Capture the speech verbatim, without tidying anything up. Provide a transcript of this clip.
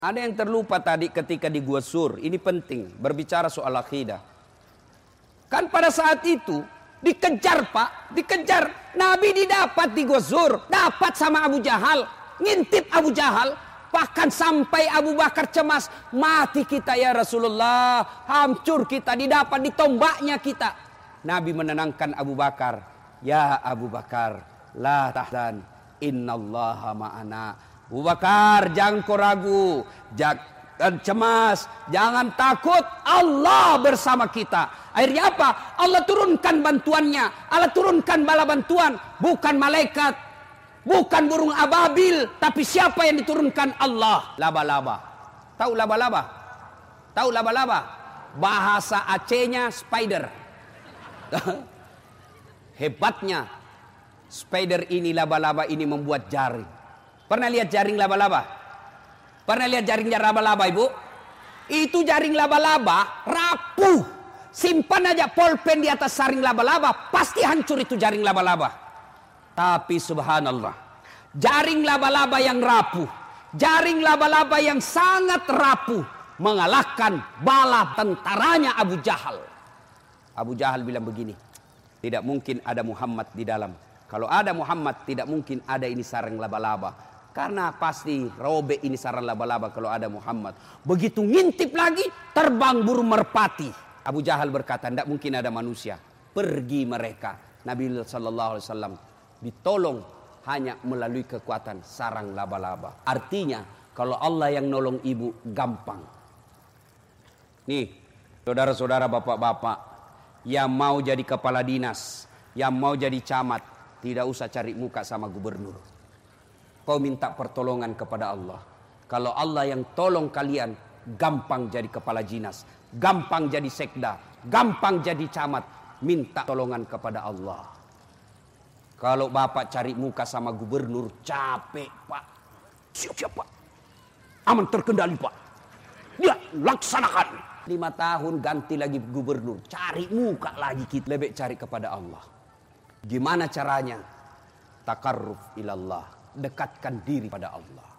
Ada yang terlupa tadi ketika di Gua Sur. Ini penting berbicara soal akidah. Kan pada saat itu dikejar Pak, dikejar. Nabi didapat di Gua Sur, dapat sama Abu Jahal, ngintip Abu Jahal. Bahkan sampai Abu Bakar cemas, mati kita ya Rasulullah, hancur kita, didapat ditombaknya kita. Nabi menenangkan Abu Bakar, ya Abu Bakar, la tahzan, innallaha ma'ana. Abu Bakar, jangan kau ragu, jangan cemas, jangan takut, Allah bersama kita. Akhirnya apa? Allah turunkan bantuannya, Allah turunkan bala bantuan, bukan malaikat, bukan burung ababil, tapi siapa yang diturunkan? Allah. Laba-laba. Tahu laba-laba? Tahu laba-laba? Bahasa Acehnya spider. Hebatnya spider ini, laba-laba ini membuat jaring. Pernah lihat jaring laba-laba? Pernah lihat jaring laba-laba, Ibu? Itu jaring laba-laba rapuh. Simpan aja pulpen di atas jaring laba-laba, pasti hancur itu jaring laba-laba. Tapi subhanallah, jaring laba-laba yang rapuh, jaring laba-laba yang sangat rapuh mengalahkan bala tentaranya Abu Jahal. Abu Jahal bilang begini, tidak mungkin ada Muhammad di dalam. Kalau ada Muhammad, tidak mungkin ada ini sarang laba-laba. Karena pasti robek ini sarang laba-laba kalau ada Muhammad. Begitu ngintip lagi, terbang burung merpati. Abu Jahal berkata, tidak mungkin ada manusia. Pergi mereka. Nabi sallallahu alaihi wasallam ditolong hanya melalui kekuatan sarang laba-laba. Artinya, kalau Allah yang nolong ibu, gampang. Nih, saudara-saudara, bapak-bapak, yang mau jadi kepala dinas, yang mau jadi camat, tidak usah cari muka sama gubernur. Kau minta pertolongan kepada Allah. Kalau Allah yang tolong kalian, gampang jadi kepala dinas, gampang jadi sekda, gampang jadi camat. Minta tolongan kepada Allah. Kalau bapak cari muka sama gubernur, capek Pak. Siap-siap Pak. Aman terkendali Pak. Ya, laksanakan. Lima tahun ganti lagi gubernur. Cari muka lagi kita. Lebih cari kepada Allah. Gimana caranya? Takarruf ilallah. Dekatkan diri pada Allah.